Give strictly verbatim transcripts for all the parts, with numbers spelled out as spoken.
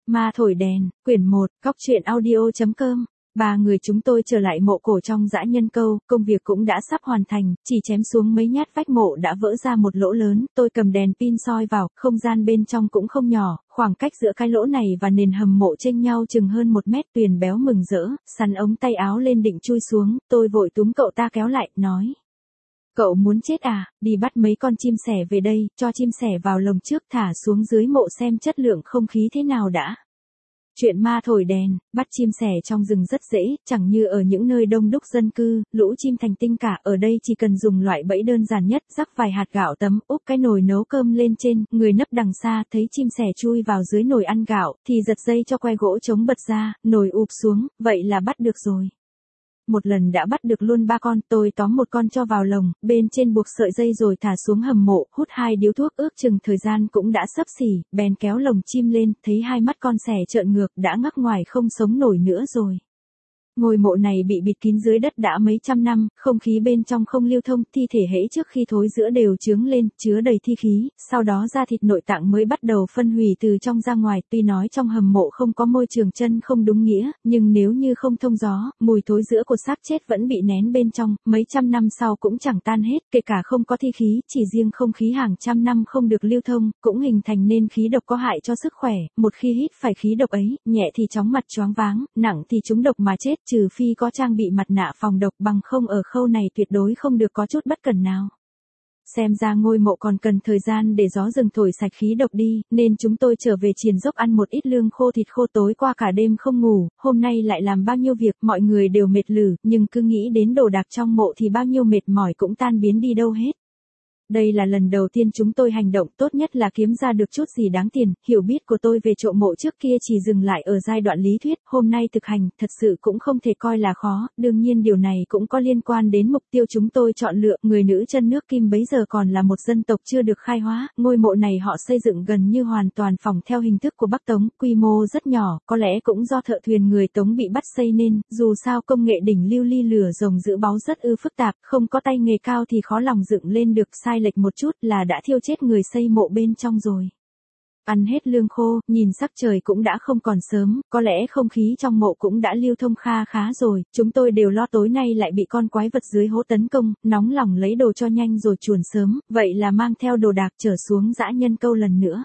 Ma thổi đèn, quyển một, góc truyện audio.com. Ba người chúng tôi trở lại mộ cổ trong dã nhân câu, công việc cũng đã sắp hoàn thành, chỉ chém xuống mấy nhát vách mộ đã vỡ ra một lỗ lớn, tôi cầm đèn pin soi vào, không gian bên trong cũng không nhỏ, khoảng cách giữa cái lỗ này và nền hầm mộ chênh nhau chừng hơn một mét. Tuyền béo mừng rỡ, sắn ống tay áo lên định chui xuống, tôi vội túm cậu ta kéo lại, nói. Cậu muốn chết à, đi bắt mấy con chim sẻ về đây, cho chim sẻ vào lồng trước thả xuống dưới mộ xem chất lượng không khí thế nào đã. Chuyện ma thổi đèn, bắt chim sẻ trong rừng rất dễ, chẳng như ở những nơi đông đúc dân cư, lũ chim thành tinh cả. Ở đây chỉ cần dùng loại bẫy đơn giản nhất, rắc vài hạt gạo tấm, úp cái nồi nấu cơm lên trên, người nấp đằng xa thấy chim sẻ chui vào dưới nồi ăn gạo, thì giật dây cho que gỗ chống bật ra, nồi ụp xuống, vậy là bắt được rồi. Một lần đã bắt được luôn ba con, tôi tóm một con cho vào lồng, bên trên buộc sợi dây rồi thả xuống hầm mộ, hút hai điếu thuốc, ước chừng thời gian cũng đã sắp xỉ, bèn kéo lồng chim lên, thấy hai mắt con sẻ trợn ngược, đã ngắc ngoài không sống nổi nữa rồi. Ngôi mộ này bị bịt kín dưới đất đã mấy trăm năm, không khí bên trong không lưu thông, thi thể hễ trước khi thối rữa đều chướng lên, chứa đầy thi khí, sau đó da thịt nội tạng mới bắt đầu phân hủy từ trong ra ngoài. Tuy nói trong hầm mộ không có môi trường chân không đúng nghĩa, nhưng nếu như không thông gió, mùi thối rữa của xác chết vẫn bị nén bên trong, mấy trăm năm sau cũng chẳng tan hết, kể cả không có thi khí, chỉ riêng không khí hàng trăm năm không được lưu thông, cũng hình thành nên khí độc có hại cho sức khỏe. Một khi hít phải khí độc ấy, nhẹ thì chóng mặt choáng váng, nặng thì trúng độc mà chết, trừ phi có trang bị mặt nạ phòng độc, bằng không ở khâu này tuyệt đối không được có chút bất cẩn nào. Xem ra ngôi mộ còn cần thời gian để gió rừng thổi sạch khí độc đi, nên chúng tôi trở về triền dốc ăn một ít lương khô thịt khô. Tối qua cả đêm không ngủ, hôm nay lại làm bao nhiêu việc, mọi người đều mệt lử, nhưng cứ nghĩ đến đồ đạc trong mộ thì bao nhiêu mệt mỏi cũng tan biến đi đâu hết. Đây là lần đầu tiên chúng tôi hành động, tốt nhất là kiếm ra được chút gì đáng tiền. Hiểu biết của tôi về trộm mộ trước kia chỉ dừng lại ở giai đoạn lý thuyết, hôm nay thực hành, thật sự cũng không thể coi là khó. Đương nhiên điều này cũng có liên quan đến mục tiêu chúng tôi chọn lựa. Người nữ chân nước Kim bấy giờ còn là một dân tộc chưa được khai hóa, ngôi mộ này họ xây dựng gần như hoàn toàn phỏng theo hình thức của Bắc Tống, quy mô rất nhỏ, có lẽ cũng do thợ thuyền người Tống bị bắt xây nên. Dù sao công nghệ đỉnh lưu ly lửa rồng giữ báu rất ư phức tạp, không có tay nghề cao thì khó lòng dựng lên được, sai lệch một chút là đã thiêu chết người xây mộ bên trong rồi. Ăn hết lương khô, nhìn sắc trời cũng đã không còn sớm, có lẽ không khí trong mộ cũng đã lưu thông kha khá rồi, chúng tôi đều lo tối nay lại bị con quái vật dưới hố tấn công, nóng lòng lấy đồ cho nhanh rồi chuồn sớm, vậy là mang theo đồ đạc trở xuống dã nhân câu lần nữa.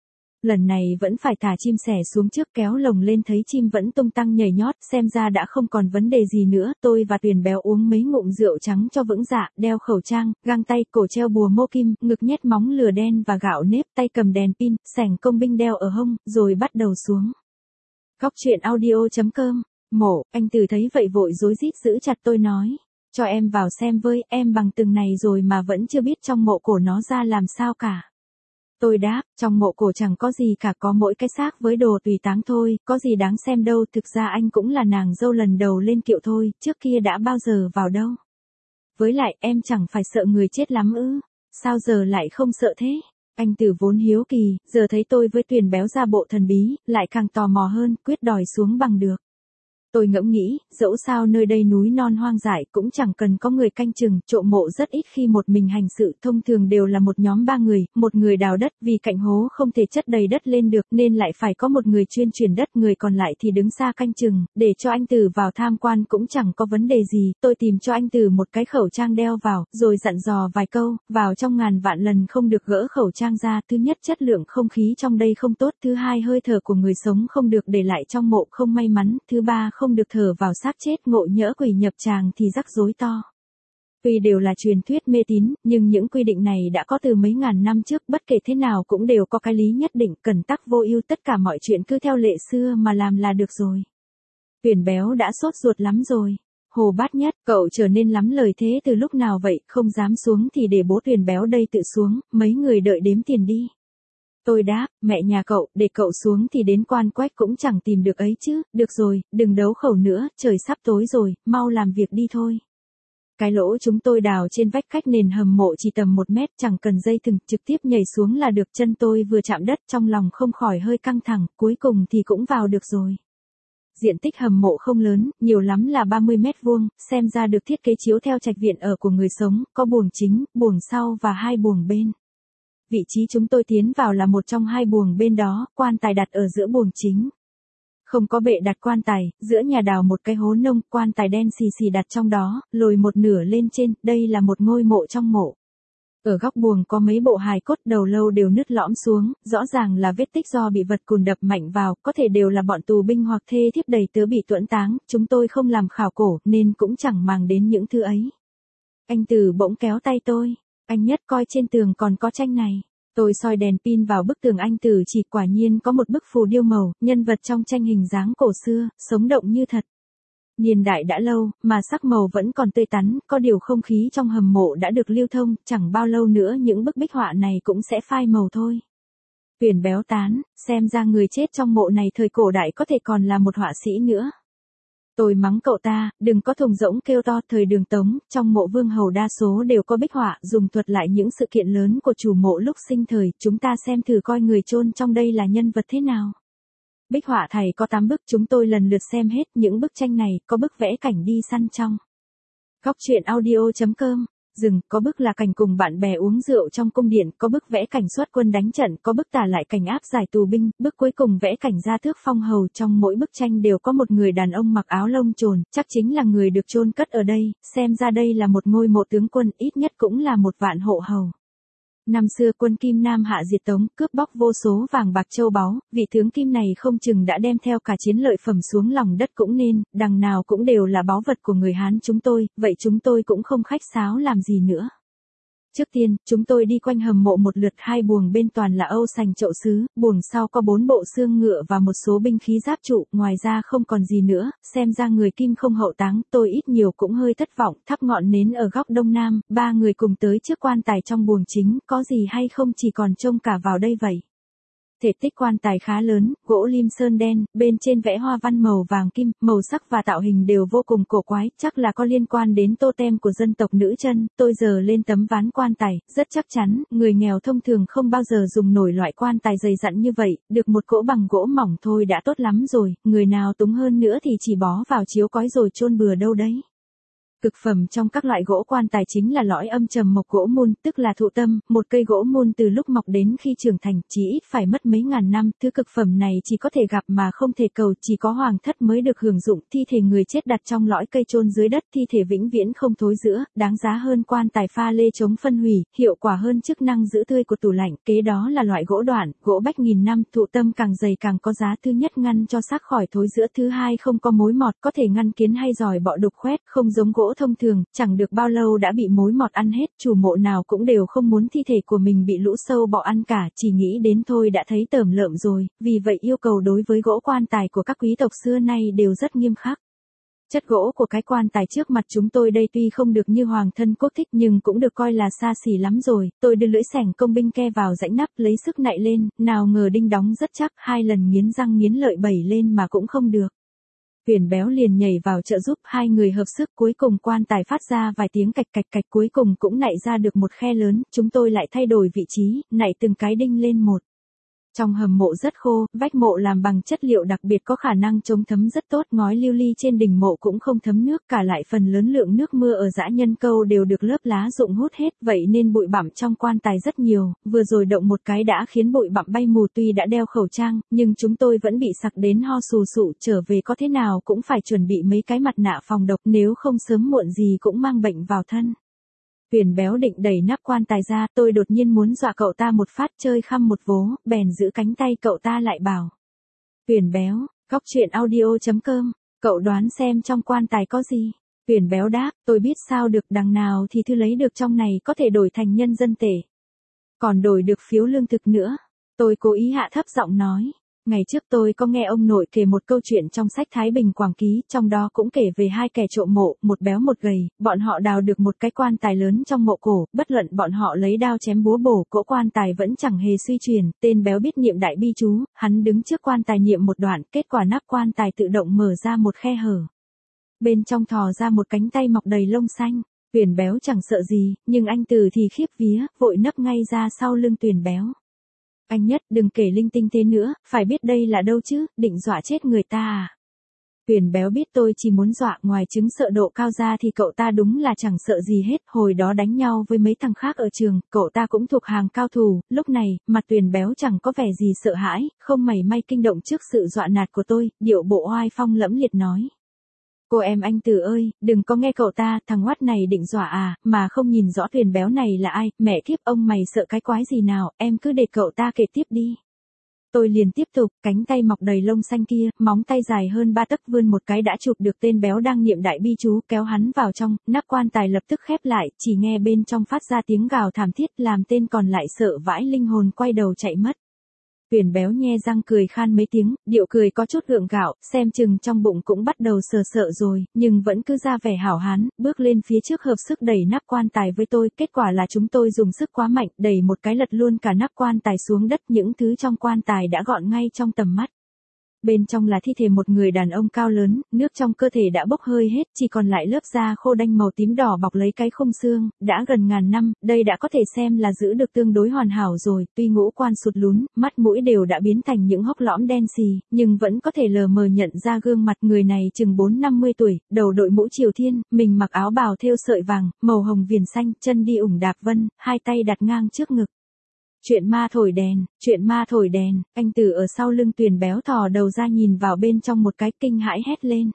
Lần này vẫn phải thả chim sẻ xuống trước, kéo lồng lên thấy chim vẫn tung tăng nhảy nhót, xem ra đã không còn vấn đề gì nữa. Tôi và Tuyền béo uống mấy ngụm rượu trắng cho vững dạ, đeo khẩu trang, găng tay, cổ treo bùa mô kim, ngực nhét móng lửa đen và gạo nếp, tay cầm đèn pin, sẻng công binh đeo ở hông, rồi bắt đầu xuống. Góc truyện audio.com. Mộ, anh Từ thấy vậy vội rối rít giữ chặt tôi nói. Cho em vào xem với, em bằng từng này rồi mà vẫn chưa biết trong mộ cổ nó ra làm sao cả. Tôi đáp, trong mộ cổ chẳng có gì cả, có mỗi cái xác với đồ tùy táng thôi, có gì đáng xem đâu. Thực ra anh cũng là nàng dâu lần đầu lên kiệu thôi, trước kia đã bao giờ vào đâu. Với lại em chẳng phải sợ người chết lắm ư, sao giờ lại không sợ thế? Anh Từ vốn hiếu kỳ, giờ thấy tôi với Tuyền béo ra bộ thần bí, lại càng tò mò hơn, quyết đòi xuống bằng được. Tôi ngẫm nghĩ, dẫu sao nơi đây núi non hoang dại cũng chẳng cần có người canh chừng, trộm mộ rất ít khi một mình hành sự, thông thường đều là một nhóm ba người, một người đào đất, vì cạnh hố không thể chất đầy đất lên được nên lại phải có một người chuyên chuyển đất, người còn lại thì đứng xa canh chừng, để cho anh Từ vào tham quan cũng chẳng có vấn đề gì. Tôi tìm cho anh Từ một cái khẩu trang đeo vào, rồi dặn dò vài câu, vào trong ngàn vạn lần không được gỡ khẩu trang ra, thứ nhất chất lượng không khí trong đây không tốt, thứ hai hơi thở của người sống không được để lại trong mộ không may mắn, thứ ba không được thở vào xác chết, ngộ nhỡ quỷ nhập tràng thì rắc rối to. Tuy đều là truyền thuyết mê tín, nhưng những quy định này đã có từ mấy ngàn năm trước, bất kể thế nào cũng đều có cái lý nhất định, cẩn tắc vô ưu, tất cả mọi chuyện cứ theo lệ xưa mà làm là được rồi. Tuyền béo đã sốt ruột lắm rồi. Hồ Bát Nhất, cậu trở nên lắm lời thế từ lúc nào vậy, không dám xuống thì để bố Tuyền béo đây tự xuống, mấy người đợi đếm tiền đi. Tôi đáp, mẹ nhà cậu, để cậu xuống thì đến Quan Quách cũng chẳng tìm được ấy chứ, được rồi, đừng đấu khẩu nữa, trời sắp tối rồi, mau làm việc đi thôi. Cái lỗ chúng tôi đào trên vách cách nền hầm mộ chỉ tầm một mét, chẳng cần dây thừng, trực tiếp nhảy xuống là được. Chân tôi vừa chạm đất trong lòng không khỏi hơi căng thẳng, cuối cùng thì cũng vào được rồi. Diện tích hầm mộ không lớn, nhiều lắm là ba mươi mét vuông, xem ra được thiết kế chiếu theo trạch viện ở của người sống, có buồng chính, buồng sau và hai buồng bên. vị trí chúng tôi tiến vào là một trong hai buồng bên đó, quan tài đặt ở giữa buồng chính. Không có bệ đặt quan tài, giữa nhà đào một cái hố nông, quan tài đen xì xì đặt trong đó, lồi một nửa lên trên, đây là một ngôi mộ trong mộ. Ở góc buồng có mấy bộ hài cốt đầu lâu đều nứt lõm xuống, rõ ràng là vết tích do bị vật cùn đập mạnh vào, có thể đều là bọn tù binh hoặc thê thiếp đầy tớ bị tuẫn táng, chúng tôi không làm khảo cổ nên cũng chẳng màng đến những thứ ấy. Anh Từ bỗng kéo tay tôi, anh Nhất coi trên tường còn có tranh này. Tôi soi đèn pin vào bức tường, anh Từ chỉ, quả nhiên có một bức phù điêu màu, nhân vật trong tranh hình dáng cổ xưa, sống động như thật. Niên đại đã lâu, mà sắc màu vẫn còn tươi tắn, có điều không khí trong hầm mộ đã được lưu thông, chẳng bao lâu nữa những bức bích họa này cũng sẽ phai màu thôi. Tuyền béo tán, xem ra người chết trong mộ này thời cổ đại có thể còn là một họa sĩ nữa. Tôi mắng cậu ta, đừng có thùng rỗng kêu to. Thời Đường Tống, trong mộ vương hầu đa số đều có bích họa, dùng thuật lại những sự kiện lớn của chủ mộ lúc sinh thời, chúng ta xem thử coi người chôn trong đây là nhân vật thế nào. Bích họa thầy có tám bức, chúng tôi lần lượt xem hết những bức tranh này, có bức vẽ cảnh đi săn trong Góc truyện audio chấm com, rừng, có bức là cảnh cùng bạn bè uống rượu trong cung điện, có bức vẽ cảnh xuất quân đánh trận, có bức tả lại cảnh áp giải tù binh, bức cuối cùng vẽ cảnh ra thước phong hầu, trong mỗi bức tranh đều có một người đàn ông mặc áo lông trồn, chắc chính là người được chôn cất ở đây, xem ra đây là một ngôi mộ tướng quân, ít nhất cũng là một vạn hộ hầu. Năm xưa quân Kim Nam hạ diệt Tống, cướp bóc vô số vàng bạc châu báu, vị tướng Kim này không chừng đã đem theo cả chiến lợi phẩm xuống lòng đất cũng nên, đằng nào cũng đều là báu vật của người Hán chúng tôi, vậy chúng tôi cũng không khách sáo làm gì nữa. Trước tiên, chúng tôi đi quanh hầm mộ một lượt, hai buồng bên toàn là âu sành chậu sứ, buồng sau có bốn bộ xương ngựa và một số binh khí giáp trụ, ngoài ra không còn gì nữa, xem ra người Kim không hậu táng, tôi ít nhiều cũng hơi thất vọng, thắp ngọn nến ở góc đông nam, ba người cùng tới trước quan tài trong buồng chính, có gì hay không chỉ còn trông cả vào đây vậy. Thể tích quan tài khá lớn, gỗ lim sơn đen, bên trên vẽ hoa văn màu vàng kim, màu sắc và tạo hình đều vô cùng cổ quái, chắc là có liên quan đến totem của dân tộc nữ chân. Tôi giờ lên tấm ván quan tài, rất chắc chắn, người nghèo thông thường không bao giờ dùng nổi loại quan tài dày dặn như vậy, được một cỗ bằng gỗ mỏng thôi đã tốt lắm rồi, người nào túng hơn nữa thì chỉ bó vào chiếu cói rồi chôn bừa đâu đấy. Cực phẩm trong các loại gỗ quan tài chính là lõi âm trầm mộc gỗ mun, tức là thụ tâm, một cây gỗ mun từ lúc mọc đến khi trưởng thành, chỉ ít phải mất mấy ngàn năm, thứ cực phẩm này chỉ có thể gặp mà không thể cầu, chỉ có hoàng thất mới được hưởng dụng, thi thể người chết đặt trong lõi cây chôn dưới đất, thi thể vĩnh viễn không thối rữa, đáng giá hơn quan tài pha lê chống phân hủy, hiệu quả hơn chức năng giữ tươi của tủ lạnh, kế đó là loại gỗ đoạn, gỗ bách nghìn năm, thụ tâm càng dày càng có giá, thứ nhất ngăn cho xác khỏi thối rữa, thứ hai không có mối mọt, có thể ngăn kiến hay giòi bọ đục khoét, không giống gỗ thông thường, chẳng được bao lâu đã bị mối mọt ăn hết, chủ mộ nào cũng đều không muốn thi thể của mình bị lũ sâu bọ ăn cả, chỉ nghĩ đến thôi đã thấy tởm lợm rồi, vì vậy yêu cầu đối với gỗ quan tài của các quý tộc xưa nay đều rất nghiêm khắc. Chất gỗ của cái quan tài trước mặt chúng tôi đây tuy không được như hoàng thân quốc thích nhưng cũng được coi là xa xỉ lắm rồi, tôi đưa lưỡi xẻng công binh ke vào rãnh nắp lấy sức nạy lên, nào ngờ đinh đóng rất chắc, hai lần nghiến răng nghiến lợi bẩy lên mà cũng không được. Tuyền béo liền nhảy vào trợ giúp, hai người hợp sức, cuối cùng quan tài phát ra vài tiếng cạch cạch cạch, cuối cùng cũng nạy ra được một khe lớn, chúng tôi lại thay đổi vị trí, nạy từng cái đinh lên một. Trong hầm mộ rất khô, vách mộ làm bằng chất liệu đặc biệt có khả năng chống thấm rất tốt, ngói lưu ly trên đỉnh mộ cũng không thấm nước, cả lại phần lớn lượng nước mưa ở dã nhân câu đều được lớp lá rụng hút hết, vậy nên bụi bặm trong quan tài rất nhiều, vừa rồi động một cái đã khiến bụi bặm bay mù, tuy đã đeo khẩu trang, nhưng chúng tôi vẫn bị sặc đến ho sù sụ, trở về có thế nào cũng phải chuẩn bị mấy cái mặt nạ phòng độc, nếu không sớm muộn gì cũng mang bệnh vào thân. Tuyền béo định đẩy nắp quan tài ra, tôi đột nhiên muốn dọa cậu ta một phát, chơi khăm một vố, bèn giữ cánh tay cậu ta lại bảo. Tuyền béo, góc truyện audio chấm com, cậu đoán xem trong quan tài có gì? Tuyền béo đáp, tôi biết sao được, đằng nào thì thư lấy được trong này có thể đổi thành nhân dân tệ. Còn đổi được phiếu lương thực nữa. Tôi cố ý hạ thấp giọng nói. Ngày trước tôi có nghe ông nội kể một câu chuyện trong sách Thái Bình Quảng Ký, trong đó cũng kể về hai kẻ trộm mộ, một béo một gầy, bọn họ đào được một cái quan tài lớn trong mộ cổ, bất luận bọn họ lấy đao chém búa bổ, cỗ quan tài vẫn chẳng hề suy chuyển, tên béo biết niệm đại bi chú, hắn đứng trước quan tài niệm một đoạn, kết quả nắp quan tài tự động mở ra một khe hở. Bên trong thò ra một cánh tay mọc đầy lông xanh, Tuyền béo chẳng sợ gì, nhưng anh Từ thì khiếp vía, vội nấp ngay ra sau lưng Tuyền béo. Anh Nhất, đừng kể linh tinh thế nữa, phải biết đây là đâu chứ, định dọa chết người ta à. Tuyền béo biết tôi chỉ muốn dọa, ngoài chứng sợ độ cao ra thì cậu ta đúng là chẳng sợ gì hết, hồi đó đánh nhau với mấy thằng khác ở trường, cậu ta cũng thuộc hàng cao thủ, lúc này, mặt Tuyền béo chẳng có vẻ gì sợ hãi, không mảy may kinh động trước sự dọa nạt của tôi, điệu bộ oai phong lẫm liệt nói. Cô em anh Từ ơi, đừng có nghe cậu ta, thằng hoắt này định dọa à, mà không nhìn rõ Tuyền béo này là ai, mẹ kiếp ông mày sợ cái quái gì nào, em cứ để cậu ta kể tiếp đi. Tôi liền tiếp tục, cánh tay mọc đầy lông xanh kia, móng tay dài hơn ba tấc vươn một cái đã chụp được tên béo đang niệm đại bi chú, kéo hắn vào trong, nắp quan tài lập tức khép lại, chỉ nghe bên trong phát ra tiếng gào thảm thiết, làm tên còn lại sợ vãi linh hồn quay đầu chạy mất. Tuyền béo nhe răng cười khan mấy tiếng, điệu cười có chút gượng gạo, xem chừng trong bụng cũng bắt đầu sờ sợ rồi, nhưng vẫn cứ ra vẻ hảo hán, bước lên phía trước hợp sức đẩy nắp quan tài với tôi, kết quả là chúng tôi dùng sức quá mạnh, đẩy một cái lật luôn cả nắp quan tài xuống đất, những thứ trong quan tài đã gọn ngay trong tầm mắt. Bên trong là thi thể một người đàn ông cao lớn, nước trong cơ thể đã bốc hơi hết, chỉ còn lại lớp da khô đanh màu tím đỏ bọc lấy cái khung xương, đã gần ngàn năm, đây đã có thể xem là giữ được tương đối hoàn hảo rồi, tuy ngũ quan sụt lún, mắt mũi đều đã biến thành những hốc lõm đen xì, nhưng vẫn có thể lờ mờ nhận ra gương mặt người này chừng bốn năm mươi tuổi, đầu đội mũ triều thiên, mình mặc áo bào thêu sợi vàng, màu hồng viền xanh, chân đi ủng đạp vân, hai tay đặt ngang trước ngực. Chuyện ma thổi đèn, chuyện ma thổi đèn, anh Từ ở sau lưng Tuyền béo thò đầu ra nhìn vào bên trong một cái, kinh hãi hét lên.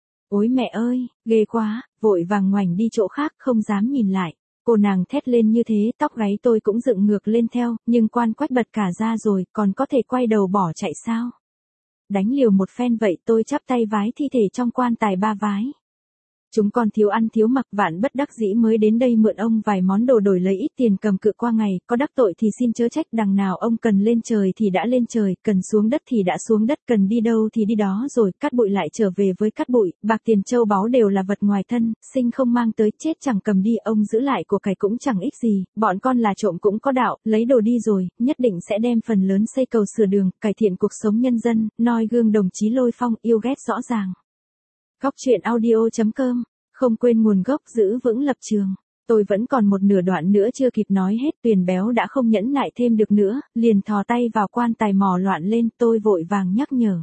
Ôi mẹ ơi, ghê quá, vội vàng ngoảnh đi chỗ khác, không dám nhìn lại. Cô nàng thét lên như thế, tóc gáy tôi cũng dựng ngược lên theo, nhưng quan quách bật cả ra rồi, còn có thể quay đầu bỏ chạy sao? Đánh liều một phen vậy, tôi chắp tay vái thi thể trong quan tài ba vái. Chúng còn thiếu ăn thiếu mặc, vạn bất đắc dĩ mới đến đây mượn ông vài món đồ đổi lấy ít tiền cầm cự qua ngày, có đắc tội thì xin chớ trách, đằng nào ông cần lên trời thì đã lên trời, cần xuống đất thì đã xuống đất, cần đi đâu thì đi đó rồi, cát bụi lại trở về với cát bụi, bạc tiền châu báu đều là vật ngoài thân, sinh không mang tới, chết chẳng cầm đi, ông giữ lại của cải cũng chẳng ích gì, bọn con là trộm cũng có đạo, lấy đồ đi rồi, nhất định sẽ đem phần lớn xây cầu sửa đường, cải thiện cuộc sống nhân dân, noi gương đồng chí Lôi Phong, yêu ghét rõ ràng. Góc chuyện audio chấm com, không quên nguồn gốc, giữ vững lập trường. Tôi vẫn còn một nửa đoạn nữa chưa kịp nói hết, Tuyền béo đã không nhẫn nại thêm được nữa, liền thò tay vào quan tài mò loạn lên, tôi vội vàng nhắc nhở.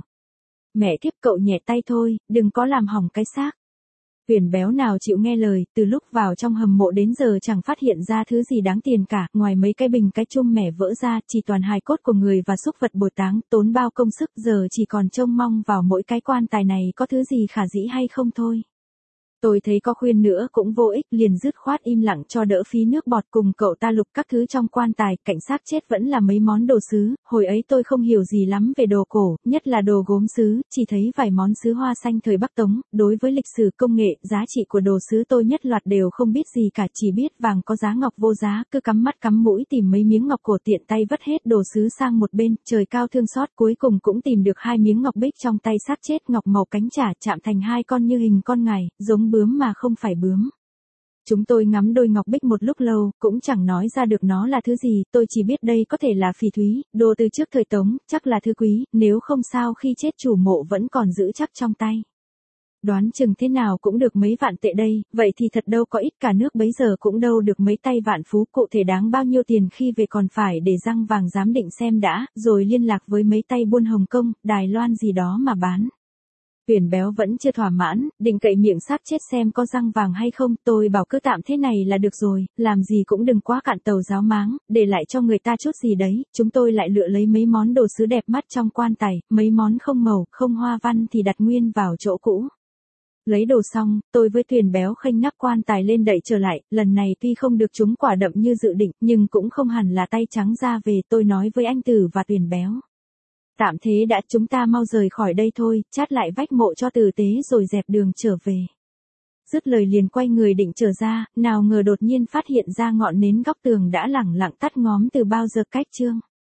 Mẹ kiếp cậu nhẹ tay thôi, đừng có làm hỏng cái xác. Tuyền béo nào chịu nghe lời, từ lúc vào trong hầm mộ đến giờ chẳng phát hiện ra thứ gì đáng tiền cả, ngoài mấy cái bình cái chum mẻ vỡ ra, chỉ toàn hài cốt của người và xúc vật bồi táng, tốn bao công sức, giờ chỉ còn trông mong vào mỗi cái quan tài này có thứ gì khả dĩ hay không thôi. Tôi thấy có khuyên nữa cũng vô ích, liền dứt khoát im lặng cho đỡ phí nước bọt, cùng cậu ta lục các thứ trong quan tài, cảnh xác chết vẫn là mấy món đồ sứ, hồi ấy tôi không hiểu gì lắm về đồ cổ, nhất là đồ gốm sứ, chỉ thấy vài món sứ hoa xanh thời Bắc Tống, đối với lịch sử công nghệ, giá trị của đồ sứ tôi nhất loạt đều không biết gì cả, chỉ biết vàng có giá ngọc vô giá, cứ cắm mắt cắm mũi tìm mấy miếng ngọc cổ, tiện tay vất hết đồ sứ sang một bên, trời cao thương xót, cuối cùng cũng tìm được hai miếng ngọc bích trong tay xác chết, ngọc màu cánh chả chạm thành hai con như hình con ngài, giống bướm mà không phải bướm. Chúng tôi ngắm đôi ngọc bích một lúc lâu, cũng chẳng nói ra được nó là thứ gì, tôi chỉ biết đây có thể là phỉ thúy, đồ từ trước thời Tống, chắc là thứ quý, nếu không sao khi chết chủ mộ vẫn còn giữ chắc trong tay. Đoán chừng thế nào cũng được mấy vạn tệ đây, vậy thì thật đâu có ít, cả nước bấy giờ cũng đâu được mấy tay vạn phú, cụ thể đáng bao nhiêu tiền khi về còn phải để răng vàng giám định xem đã, rồi liên lạc với mấy tay buôn Hồng Kông, Đài Loan gì đó mà bán. Tuyền béo vẫn chưa thỏa mãn, định cậy miệng xác chết xem có răng vàng hay không, tôi bảo cứ tạm thế này là được rồi, làm gì cũng đừng quá cạn tàu giáo máng, để lại cho người ta chút gì đấy, chúng tôi lại lựa lấy mấy món đồ sứ đẹp mắt trong quan tài, mấy món không màu, không hoa văn thì đặt nguyên vào chỗ cũ. Lấy đồ xong, tôi với Tuyền béo khênh nắp quan tài lên đậy trở lại, lần này tuy không được trúng quả đậm như dự định, nhưng cũng không hẳn là tay trắng ra về, tôi nói với anh Tử và Tuyền béo. Tạm thế đã, chúng ta mau rời khỏi đây thôi, chát lại vách mộ cho tử tế rồi dẹp đường trở về. Dứt lời liền quay người định trở ra, nào ngờ đột nhiên phát hiện ra ngọn nến góc tường đã lẳng lặng tắt ngóm từ bao giờ cách chương.